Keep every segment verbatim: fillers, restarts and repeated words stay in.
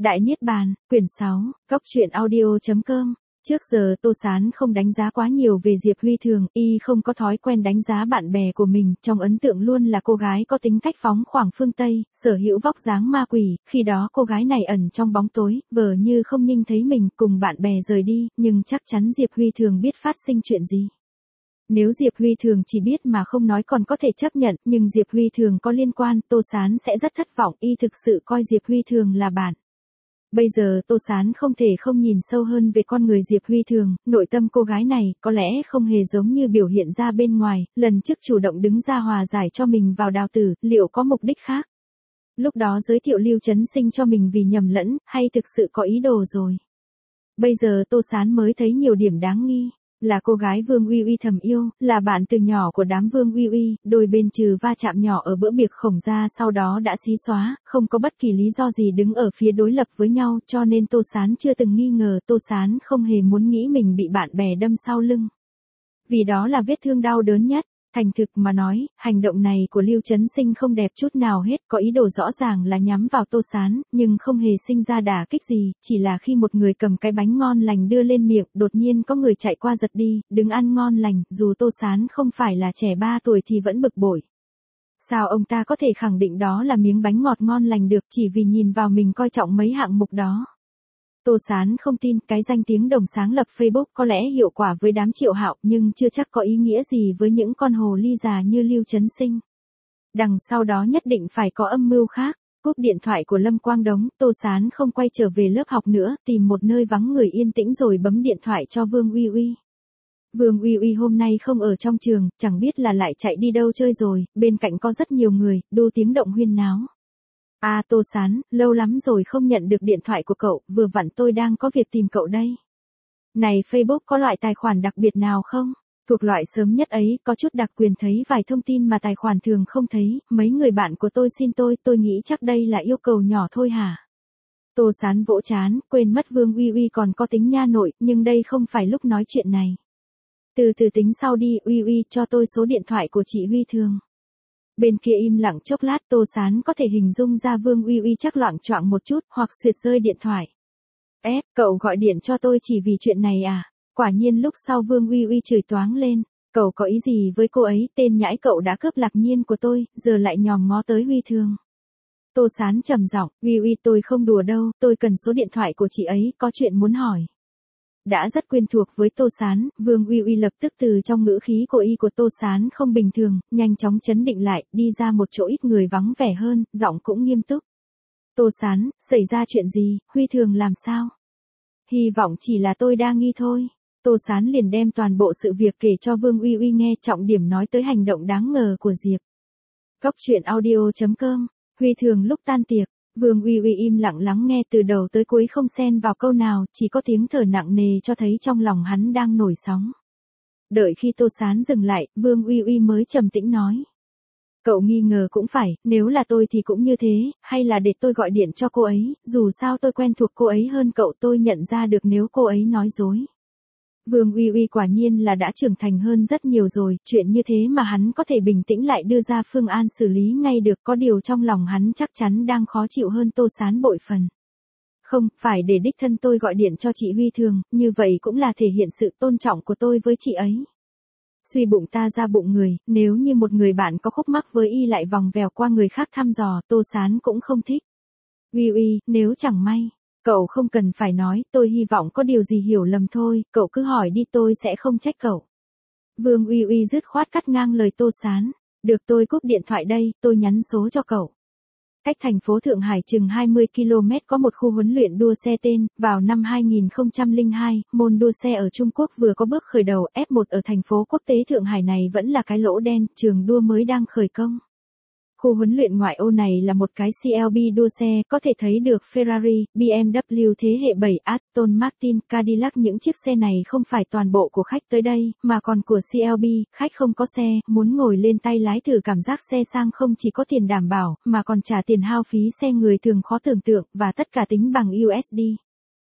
Đại Niết Bàn, quyển sáu, Cốc truyện audio chấm com. Trước giờ Tô Sán không đánh giá quá nhiều về Diệp Huy Thường, y không có thói quen đánh giá bạn bè của mình, trong ấn tượng luôn là cô gái có tính cách phóng khoáng phương Tây, sở hữu vóc dáng ma quỷ, khi đó cô gái này ẩn trong bóng tối, vờ như không nhìn thấy mình, cùng bạn bè rời đi, nhưng chắc chắn Diệp Huy Thường biết phát sinh chuyện gì. Nếu Diệp Huy Thường chỉ biết mà không nói còn có thể chấp nhận, nhưng Diệp Huy Thường có liên quan, Tô Sán sẽ rất thất vọng, y thực sự coi Diệp Huy Thường là bạn. Bây giờ Tô Sán không thể không nhìn sâu hơn về con người Diệp Huy Thường, nội tâm cô gái này có lẽ không hề giống như biểu hiện ra bên ngoài, lần trước chủ động đứng ra hòa giải cho mình vào đào tử, liệu có mục đích khác? Lúc đó giới thiệu Lưu Chấn Sinh cho mình vì nhầm lẫn, hay thực sự có ý đồ rồi? Bây giờ Tô Sán mới thấy nhiều điểm đáng nghi. Là cô gái Vương Uy Uy thầm yêu, là bạn từ nhỏ của đám Vương Uy Uy, đôi bên trừ va chạm nhỏ ở bữa tiệc khổng ra sau đó đã xí xóa, không có bất kỳ lý do gì đứng ở phía đối lập với nhau, cho nên Tô Sán chưa từng nghi ngờ, Tô Sán không hề muốn nghĩ mình bị bạn bè đâm sau lưng. Vì đó là vết thương đau đớn nhất. Thành thực mà nói, hành động này của Lưu Chấn Sinh không đẹp chút nào hết, có ý đồ rõ ràng là nhắm vào Tô Sán, nhưng không hề sinh ra đả kích gì, chỉ là khi một người cầm cái bánh ngon lành đưa lên miệng, đột nhiên có người chạy qua giật đi, đừng ăn ngon lành, dù Tô Sán không phải là trẻ ba tuổi thì vẫn bực bội. Sao ông ta có thể khẳng định đó là miếng bánh ngọt ngon lành được chỉ vì nhìn vào mình coi trọng mấy hạng mục đó? Tô Sán không tin, cái danh tiếng đồng sáng lập Facebook có lẽ hiệu quả với đám Triệu Hạo nhưng chưa chắc có ý nghĩa gì với những con hồ ly già như Lưu Chấn Sinh. Đằng sau đó nhất định phải có âm mưu khác. Cúp điện thoại của Lâm Quang Đống, Tô Sán không quay trở về lớp học nữa, tìm một nơi vắng người yên tĩnh rồi bấm điện thoại cho Vương Uy Uy. Vương Uy Uy hôm nay không ở trong trường, chẳng biết là lại chạy đi đâu chơi rồi, bên cạnh có rất nhiều người, đu tiếng động huyên náo. À Tô Sán, lâu lắm rồi không nhận được điện thoại của cậu, vừa vặn tôi đang có việc tìm cậu đây. Này Facebook có loại tài khoản đặc biệt nào không? Thuộc loại sớm nhất ấy, có chút đặc quyền thấy vài thông tin mà tài khoản thường không thấy, mấy người bạn của tôi xin tôi, tôi nghĩ chắc đây là yêu cầu nhỏ thôi hả? Tô Sán vỗ chán, quên mất Vương Uy Uy còn có tính nha nội, nhưng đây không phải lúc nói chuyện này. Từ từ tính sau đi, Uy Uy cho tôi số điện thoại của chị Huy Thường. Bên kia im lặng chốc lát, Tô Sán có thể hình dung ra Vương Uy Uy chắc loạng choạng một chút, hoặc suyệt rơi điện thoại. Ép, cậu gọi điện cho tôi chỉ vì chuyện này à? Quả nhiên lúc sau Vương Uy Uy chửi toáng lên. Cậu có ý gì với cô ấy, tên nhãi cậu đã cướp Lạc Nhiên của tôi, giờ lại nhòm ngó tới Huy Thường. Tô Sán trầm giọng, Uy Uy tôi không đùa đâu, tôi cần số điện thoại của chị ấy, có chuyện muốn hỏi. Đã rất quen thuộc với Tô Sán, Vương Uy Uy lập tức từ trong ngữ khí của y của Tô Sán không bình thường, nhanh chóng chấn định lại, đi ra một chỗ ít người vắng vẻ hơn, giọng cũng nghiêm túc. Tô Sán, xảy ra chuyện gì, Huy Thường làm sao? Hy vọng chỉ là tôi đang nghi thôi. Tô Sán liền đem toàn bộ sự việc kể cho Vương Uy Uy nghe, trọng điểm nói tới hành động đáng ngờ của Diệp. Cốc truyện audio chấm com, Huy Thường lúc tan tiệc. Vương Uy Uy im lặng lắng nghe từ đầu tới cuối không xen vào câu nào, chỉ có tiếng thở nặng nề cho thấy trong lòng hắn đang nổi sóng. Đợi khi Tô Sán dừng lại, Vương Uy Uy mới trầm tĩnh nói. Cậu nghi ngờ cũng phải, nếu là tôi thì cũng như thế, hay là để tôi gọi điện cho cô ấy, dù sao tôi quen thuộc cô ấy hơn cậu, tôi nhận ra được nếu cô ấy nói dối. Vương Uy Uy quả nhiên là đã trưởng thành hơn rất nhiều rồi, chuyện như thế mà hắn có thể bình tĩnh lại đưa ra phương án xử lý ngay được, có điều trong lòng hắn chắc chắn đang khó chịu hơn Tô Sán bội phần. Không, phải để đích thân tôi gọi điện cho chị Huy Thường, như vậy cũng là thể hiện sự tôn trọng của tôi với chị ấy. Suy bụng ta ra bụng người, nếu như một người bạn có khúc mắc với y lại vòng vèo qua người khác thăm dò, Tô Sán cũng không thích. Uy Uy, nếu chẳng may. Cậu không cần phải nói, tôi hy vọng có điều gì hiểu lầm thôi, cậu cứ hỏi đi tôi sẽ không trách cậu. Vương Uy Uy dứt khoát cắt ngang lời Tô Sán. Được tôi cúp điện thoại đây, tôi nhắn số cho cậu. Cách thành phố Thượng Hải chừng hai mươi ki lô mét có một khu huấn luyện đua xe tên, vào năm hai nghìn không trăm lẻ hai, môn đua xe ở Trung Quốc vừa có bước khởi đầu, ép một ở thành phố quốc tế Thượng Hải này vẫn là cái lỗ đen, trường đua mới đang khởi công. Khu huấn luyện ngoại ô này là một cái xê lờ bê đua xe, có thể thấy được Ferrari, bê em vê thế hệ bảy, Aston Martin, Cadillac. Những chiếc xe này không phải toàn bộ của khách tới đây, mà còn của xê lờ bê, khách không có xe, muốn ngồi lên tay lái thử cảm giác xe sang không chỉ có tiền đảm bảo, mà còn trả tiền hao phí xe người thường khó tưởng tượng, và tất cả tính bằng u ét đê.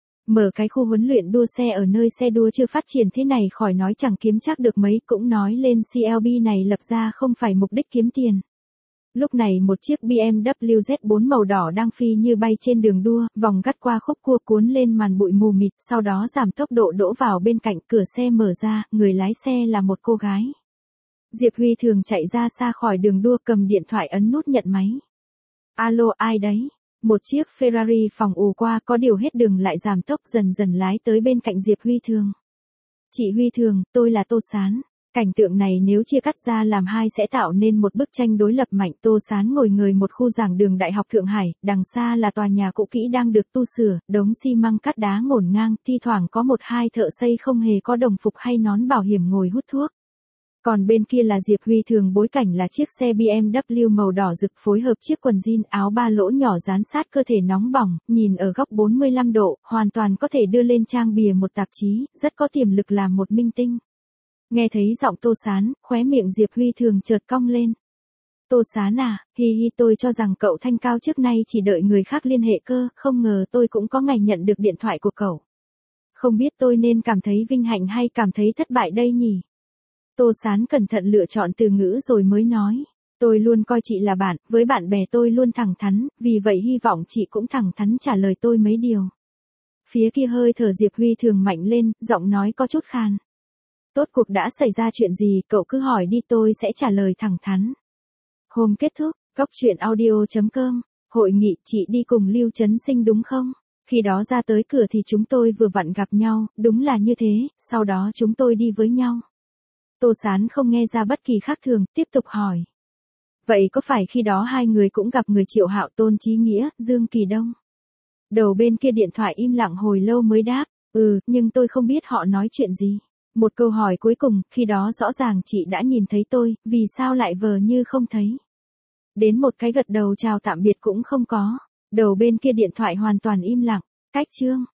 Mở cái khu huấn luyện đua xe ở nơi xe đua chưa phát triển thế này khỏi nói chẳng kiếm chắc được mấy, cũng nói lên xê lờ bê này lập ra không phải mục đích kiếm tiền. Lúc này một chiếc bê em vê Z bốn màu đỏ đang phi như bay trên đường đua, vòng gắt qua khúc cua cuốn lên màn bụi mù mịt, sau đó giảm tốc độ đỗ vào bên cạnh, cửa xe mở ra, người lái xe là một cô gái. Diệp Huy Thường chạy ra xa khỏi đường đua, cầm điện thoại ấn nút nhận máy. Alo, ai đấy? Một chiếc Ferrari phóng ù qua, có điều hết đường lại giảm tốc dần dần lái tới bên cạnh Diệp Huy Thường. Chị Huy Thường, tôi là Tô Sán. Cảnh tượng này nếu chia cắt ra làm hai sẽ tạo nên một bức tranh đối lập mạnh. Tô Sán ngồi người một khu giảng đường Đại học Thượng Hải, đằng xa là tòa nhà cũ kỹ đang được tu sửa, đống xi măng cát đá ngổn ngang, thi thoảng có một hai thợ xây không hề có đồng phục hay nón bảo hiểm ngồi hút thuốc. Còn bên kia là Diệp Huy Thường, bối cảnh là chiếc xe bê em vê màu đỏ rực phối hợp chiếc quần jean áo ba lỗ nhỏ dán sát cơ thể nóng bỏng, nhìn ở góc bốn mươi lăm độ, hoàn toàn có thể đưa lên trang bìa một tạp chí, rất có tiềm lực làm một minh tinh. Nghe thấy giọng Tô Sán, khóe miệng Diệp Huy Thường chợt cong lên. Tô Sán à, hi hi, tôi cho rằng cậu thanh cao trước nay chỉ đợi người khác liên hệ cơ, không ngờ tôi cũng có ngày nhận được điện thoại của cậu. Không biết tôi nên cảm thấy vinh hạnh hay cảm thấy thất bại đây nhỉ? Tô Sán cẩn thận lựa chọn từ ngữ rồi mới nói. Tôi luôn coi chị là bạn, với bạn bè tôi luôn thẳng thắn, vì vậy hy vọng chị cũng thẳng thắn trả lời tôi mấy điều. Phía kia hơi thở Diệp Huy Thường mạnh lên, giọng nói có chút khan. Tốt, cuộc đã xảy ra chuyện gì, cậu cứ hỏi đi, tôi sẽ trả lời thẳng thắn. Hôm kết thúc, góc truyện audio chấm com, hội nghị, chị đi cùng Lưu Trấn Sinh đúng không? Khi đó ra tới cửa thì chúng tôi vừa vặn gặp nhau, đúng là như thế, sau đó chúng tôi đi với nhau. Tô Sán không nghe ra bất kỳ khác thường, tiếp tục hỏi. Vậy có phải khi đó hai người cũng gặp người Triệu Hạo, Tôn Chí Nghĩa, Dương Kỳ Đông? Đầu bên kia điện thoại im lặng hồi lâu mới đáp, ừ, nhưng tôi không biết họ nói chuyện gì. Một câu hỏi cuối cùng, khi đó rõ ràng chị đã nhìn thấy tôi, vì sao lại vờ như không thấy? Đến một cái gật đầu chào tạm biệt cũng không có. Đầu bên kia điện thoại hoàn toàn im lặng. Cách chương.